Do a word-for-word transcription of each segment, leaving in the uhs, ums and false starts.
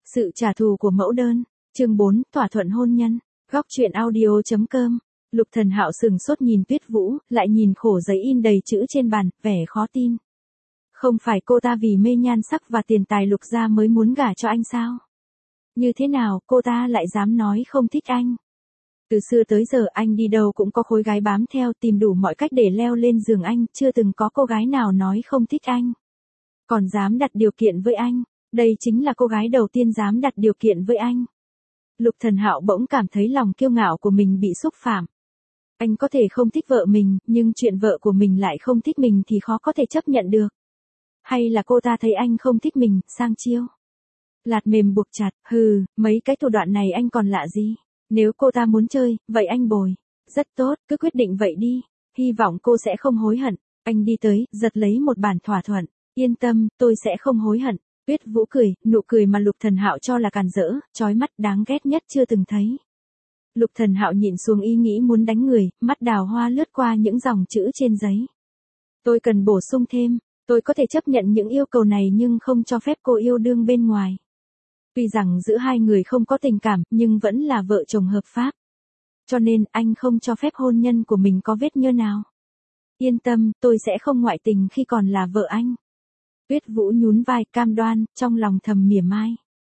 Sự trả thù của mẫu đơn, chương bốn, thỏa thuận hôn nhân, góc truyện audio.com. Lục Thần Hạo sừng sốt nhìn Tuyết Vũ, lại nhìn khổ giấy in đầy chữ trên bàn, vẻ khó tin. Không phải cô ta vì mê nhan sắc và tiền tài Lục gia mới muốn gả cho anh sao? Như thế nào cô ta lại dám nói không thích anh? Từ xưa tới giờ anh đi đâu cũng có khối gái bám theo, tìm đủ mọi cách để leo lên giường anh, chưa từng có cô gái nào nói không thích anh. Còn dám đặt điều kiện với anh, đây chính là cô gái đầu tiên dám đặt điều kiện với anh. Lục Thần Hạo bỗng cảm thấy lòng kiêu ngạo của mình bị xúc phạm. Anh có thể không thích vợ mình, nhưng chuyện vợ của mình lại không thích mình thì khó có thể chấp nhận được. Hay là cô ta thấy anh không thích mình, sang chiêu. Lạt mềm buộc chặt, hừ, mấy cái thủ đoạn này anh còn lạ gì. Nếu cô ta muốn chơi, vậy anh bồi. Rất tốt, cứ quyết định vậy đi. Hy vọng cô sẽ không hối hận. Anh đi tới, giật lấy một bản thỏa thuận. Yên tâm, tôi sẽ không hối hận. Tuyết Vũ cười, nụ cười mà Lục Thần Hạo cho là càn rỡ, chói mắt, đáng ghét nhất chưa từng thấy. Lục Thần Hạo nhìn xuống ý nghĩ muốn đánh người, mắt đào hoa lướt qua những dòng chữ trên giấy. Tôi cần bổ sung thêm, tôi có thể chấp nhận những yêu cầu này nhưng không cho phép cô yêu đương bên ngoài. Tuy rằng giữa hai người không có tình cảm, nhưng vẫn là vợ chồng hợp pháp. Cho nên, anh không cho phép hôn nhân của mình có vết nhơ nào. Yên tâm, tôi sẽ không ngoại tình khi còn là vợ anh. Tuyết Vũ nhún vai, cam đoan, trong lòng thầm mỉa mai.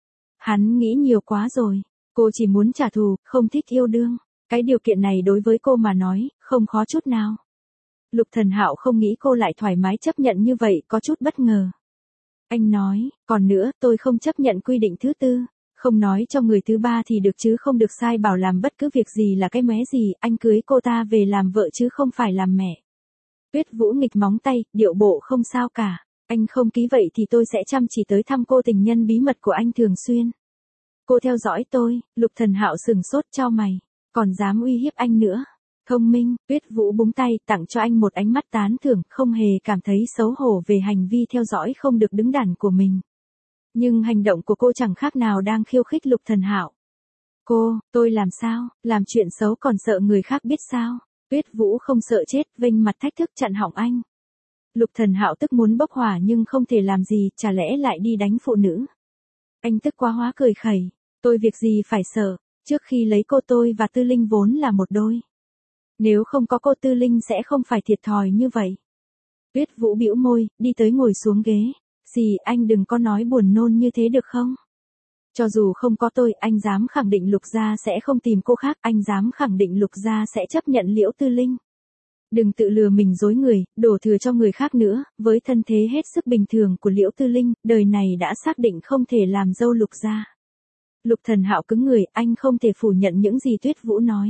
Hắn nghĩ nhiều quá rồi. Cô chỉ muốn trả thù, không thích yêu đương. Cái điều kiện này đối với cô mà nói, không khó chút nào. Lục Thần Hạo không nghĩ cô lại thoải mái chấp nhận như vậy, có chút bất ngờ. Anh nói, còn nữa, tôi không chấp nhận quy định thứ tư. Không nói cho người thứ ba thì được chứ không được sai bảo làm bất cứ việc gì là cái mé gì, anh cưới cô ta về làm vợ chứ không phải làm mẹ. Tuyết Vũ nghịch móng tay, điệu bộ không sao cả. Anh không ký vậy thì tôi sẽ chăm chỉ tới thăm cô tình nhân bí mật của anh thường xuyên. Cô theo dõi tôi, Lục Thần Hạo sừng sốt chau mày, còn dám uy hiếp anh nữa. Thông minh, Tuyết Vũ búng tay tặng cho anh một ánh mắt tán thưởng, không hề cảm thấy xấu hổ về hành vi theo dõi không được đứng đắn của mình. Nhưng hành động của cô chẳng khác nào đang khiêu khích Lục Thần Hạo. Cô, tôi làm sao, làm chuyện xấu còn sợ người khác biết sao? Tuyết Vũ không sợ chết, vênh mặt thách thức chặn họng anh. Lục Thần Hạo tức muốn bốc hỏa nhưng không thể làm gì, chả lẽ lại đi đánh phụ nữ. Anh tức quá hóa cười khẩy, tôi việc gì phải sợ, trước khi lấy cô tôi và Tư Linh vốn là một đôi. Nếu không có cô Tư Linh sẽ không phải thiệt thòi như vậy. Tuyết Vũ bĩu môi, đi tới ngồi xuống ghế. Dì, anh đừng có nói buồn nôn như thế được không? Cho dù không có tôi, anh dám khẳng định Lục gia sẽ không tìm cô khác, anh dám khẳng định Lục gia sẽ chấp nhận Liễu Tư Linh. Đừng tự lừa mình dối người, đổ thừa cho người khác nữa, với thân thế hết sức bình thường của Liễu Tư Linh, đời này đã xác định không thể làm dâu Lục gia. Lục Thần Hạo cứng người, anh không thể phủ nhận những gì Tuyết Vũ nói.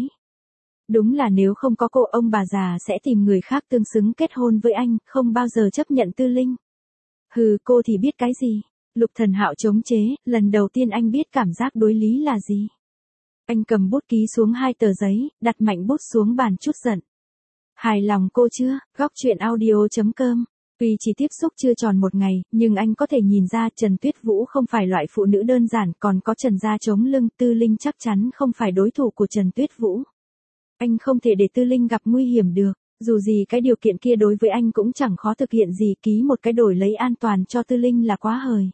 Đúng là nếu không có cô, ông bà già sẽ tìm người khác tương xứng kết hôn với anh, không bao giờ chấp nhận Tư Linh. Hừ, cô thì biết cái gì? Lục Thần Hạo chống chế, lần đầu tiên anh biết cảm giác đối lý là gì. Anh cầm bút ký xuống hai tờ giấy, đặt mạnh bút xuống bàn chút giận. Hài lòng cô chưa? Góc truyện audio.com. Tuy chỉ tiếp xúc chưa tròn một ngày, nhưng anh có thể nhìn ra Trần Tuyết Vũ không phải loại phụ nữ đơn giản, còn có Trần gia chống lưng, Tư Linh chắc chắn không phải đối thủ của Trần Tuyết Vũ. Anh không thể để Tư Linh gặp nguy hiểm được, dù gì cái điều kiện kia đối với anh cũng chẳng khó thực hiện gì, ký một cái đổi lấy an toàn cho Tư Linh là quá hời.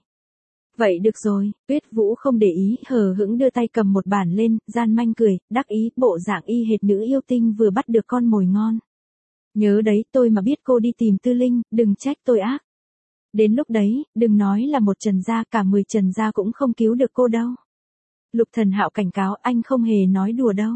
Vậy được rồi, Tuyết Vũ không để ý, hờ hững đưa tay cầm một bản lên, gian manh cười, đắc ý, bộ dạng y hệt nữ yêu tinh vừa bắt được con mồi ngon. Nhớ đấy, tôi mà biết cô đi tìm Tư Linh, đừng trách tôi ác. Đến lúc đấy, đừng nói là một Trần gia, cả mười Trần gia cũng không cứu được cô đâu. Lục Thần Hạo cảnh cáo, anh không hề nói đùa đâu.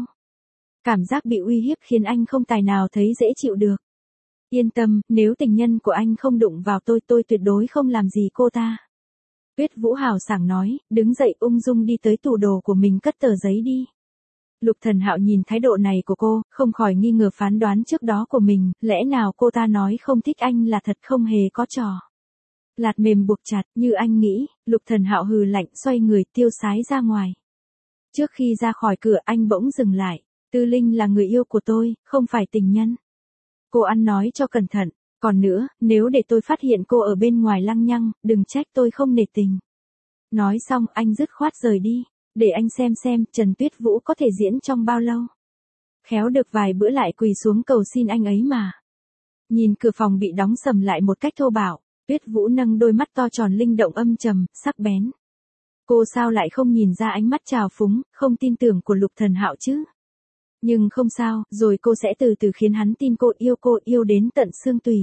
Cảm giác bị uy hiếp khiến anh không tài nào thấy dễ chịu được. Yên tâm, nếu tình nhân của anh không đụng vào tôi, tôi tuyệt đối không làm gì cô ta. Tuyết Vũ hào sảng nói, đứng dậy ung dung đi tới tủ đồ của mình cất tờ giấy đi. Lục Thần Hạo nhìn thái độ này của cô, không khỏi nghi ngờ phán đoán trước đó của mình, lẽ nào cô ta nói không thích anh là thật không hề có trò. Lạt mềm buộc chặt, như anh nghĩ, Lục Thần Hạo hừ lạnh, xoay người tiêu sái ra ngoài. Trước khi ra khỏi cửa anh bỗng dừng lại, Tư Linh là người yêu của tôi, không phải tình nhân. Cô ăn nói cho cẩn thận, còn nữa, nếu để tôi phát hiện cô ở bên ngoài lăng nhăng, đừng trách tôi không nể tình. Nói xong anh dứt khoát rời đi. Để anh xem xem Trần Tuyết Vũ có thể diễn trong bao lâu. Khéo được vài bữa lại quỳ xuống cầu xin anh ấy mà. Nhìn cửa phòng bị đóng sầm lại một cách thô bạo, Tuyết Vũ nâng đôi mắt to tròn linh động âm trầm, sắc bén. Cô sao lại không nhìn ra ánh mắt trào phúng, không tin tưởng của Lục Thần Hạo chứ? Nhưng không sao, rồi cô sẽ từ từ khiến hắn tin cô yêu cô yêu đến tận xương tủy.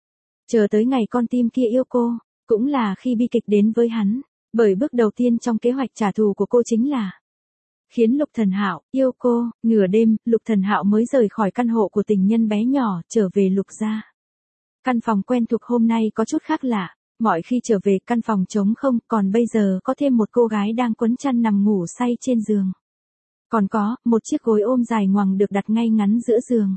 Chờ tới ngày con tim kia yêu cô, cũng là khi bi kịch đến với hắn, bởi bước đầu tiên trong kế hoạch trả thù của cô chính là khiến Lục Thần Hạo yêu cô. Nửa đêm, Lục Thần Hạo mới rời khỏi căn hộ của tình nhân bé nhỏ, trở về Lục gia. Căn phòng quen thuộc hôm nay có chút khác lạ, mọi khi trở về căn phòng trống không, còn bây giờ có thêm một cô gái đang quấn chăn nằm ngủ say trên giường. Còn có, một chiếc gối ôm dài ngoằng được đặt ngay ngắn giữa giường.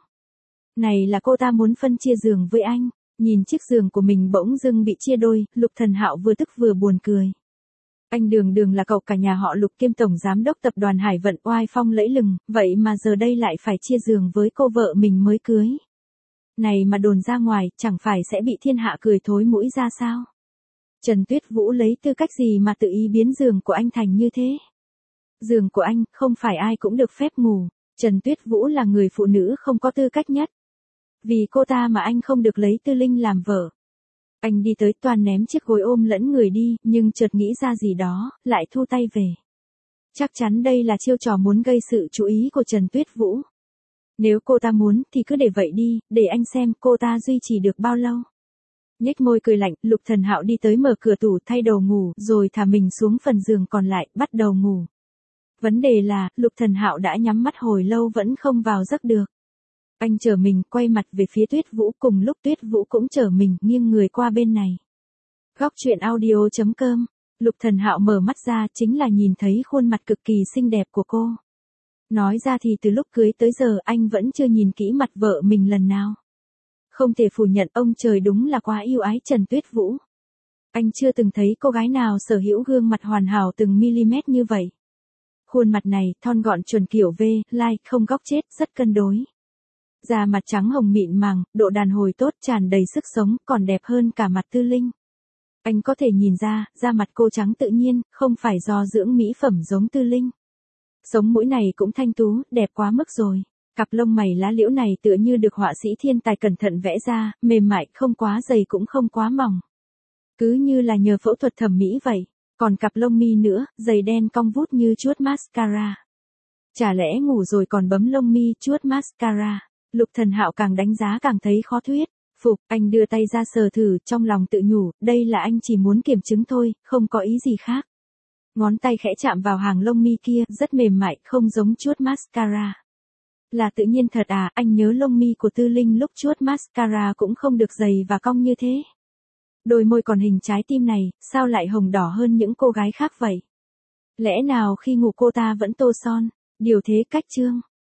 Này là cô ta muốn phân chia giường với anh. Nhìn chiếc giường của mình bỗng dưng bị chia đôi, Lục Thần Hạo vừa tức vừa buồn cười. Anh đường đường là cậu cả nhà họ Lục kiêm tổng giám đốc tập đoàn Hải Vận oai phong lẫy lừng, vậy mà giờ đây lại phải chia giường với cô vợ mình mới cưới. Này mà đồn ra ngoài, chẳng phải sẽ bị thiên hạ cười thối mũi ra sao? Trần Tuyết Vũ lấy tư cách gì mà tự ý biến giường của anh thành như thế? Giường của anh, không phải ai cũng được phép ngủ. Trần Tuyết Vũ là người phụ nữ không có tư cách nhất. Vì cô ta mà anh không được lấy Tư Linh làm vợ. Anh đi tới toàn ném chiếc gối ôm lẫn người đi, nhưng chợt nghĩ ra gì đó, lại thu tay về. Chắc chắn đây là chiêu trò muốn gây sự chú ý của Trần Tuyết Vũ. Nếu cô ta muốn thì cứ để vậy đi, để anh xem cô ta duy trì được bao lâu. Nhếch môi cười lạnh, Lục Thần Hạo đi tới mở cửa tủ thay đồ ngủ, rồi thả mình xuống phần giường còn lại, bắt đầu ngủ. Vấn đề là, Lục Thần Hạo đã nhắm mắt hồi lâu vẫn không vào giấc được. Anh trở mình, quay mặt về phía Tuyết Vũ, cùng lúc Tuyết Vũ cũng trở mình, nghiêng người qua bên này. Góc truyện audio chấm com. Lục Thần Hạo mở mắt ra, chính là nhìn thấy khuôn mặt cực kỳ xinh đẹp của cô. Nói ra thì từ lúc cưới tới giờ anh vẫn chưa nhìn kỹ mặt vợ mình lần nào. Không thể phủ nhận ông trời đúng là quá yêu ái Trần Tuyết Vũ. Anh chưa từng thấy cô gái nào sở hữu gương mặt hoàn hảo từng mm như vậy. Khuôn mặt này, thon gọn chuẩn kiểu V, like, không góc chết, rất cân đối. Da mặt trắng hồng mịn màng, độ đàn hồi tốt, tràn đầy sức sống, còn đẹp hơn cả mặt Tư Linh. Anh có thể nhìn ra, da mặt cô trắng tự nhiên, không phải do dưỡng mỹ phẩm giống Tư Linh. Sống mũi này cũng thanh tú, đẹp quá mức rồi. Cặp lông mày lá liễu này tựa như được họa sĩ thiên tài cẩn thận vẽ ra, mềm mại, không quá dày cũng không quá mỏng. Cứ như là nhờ phẫu thuật thẩm mỹ vậy. Còn cặp lông mi nữa, dày đen cong vút như chuốt mascara. Chả lẽ ngủ rồi còn bấm lông mi chuốt mascara. Lục Thần Hạo càng đánh giá càng thấy khó thuyết. Phục, anh đưa tay ra sờ thử, trong lòng tự nhủ, đây là anh chỉ muốn kiểm chứng thôi, không có ý gì khác. Ngón tay khẽ chạm vào hàng lông mi kia, rất mềm mại, không giống chuốt mascara. Là tự nhiên thật à, anh nhớ lông mi của Tư Linh lúc chuốt mascara cũng không được dày và cong như thế. Đôi môi còn hình trái tim này, sao lại hồng đỏ hơn những cô gái khác vậy? Lẽ nào khi ngủ cô ta vẫn tô son? Điều thế cách trương.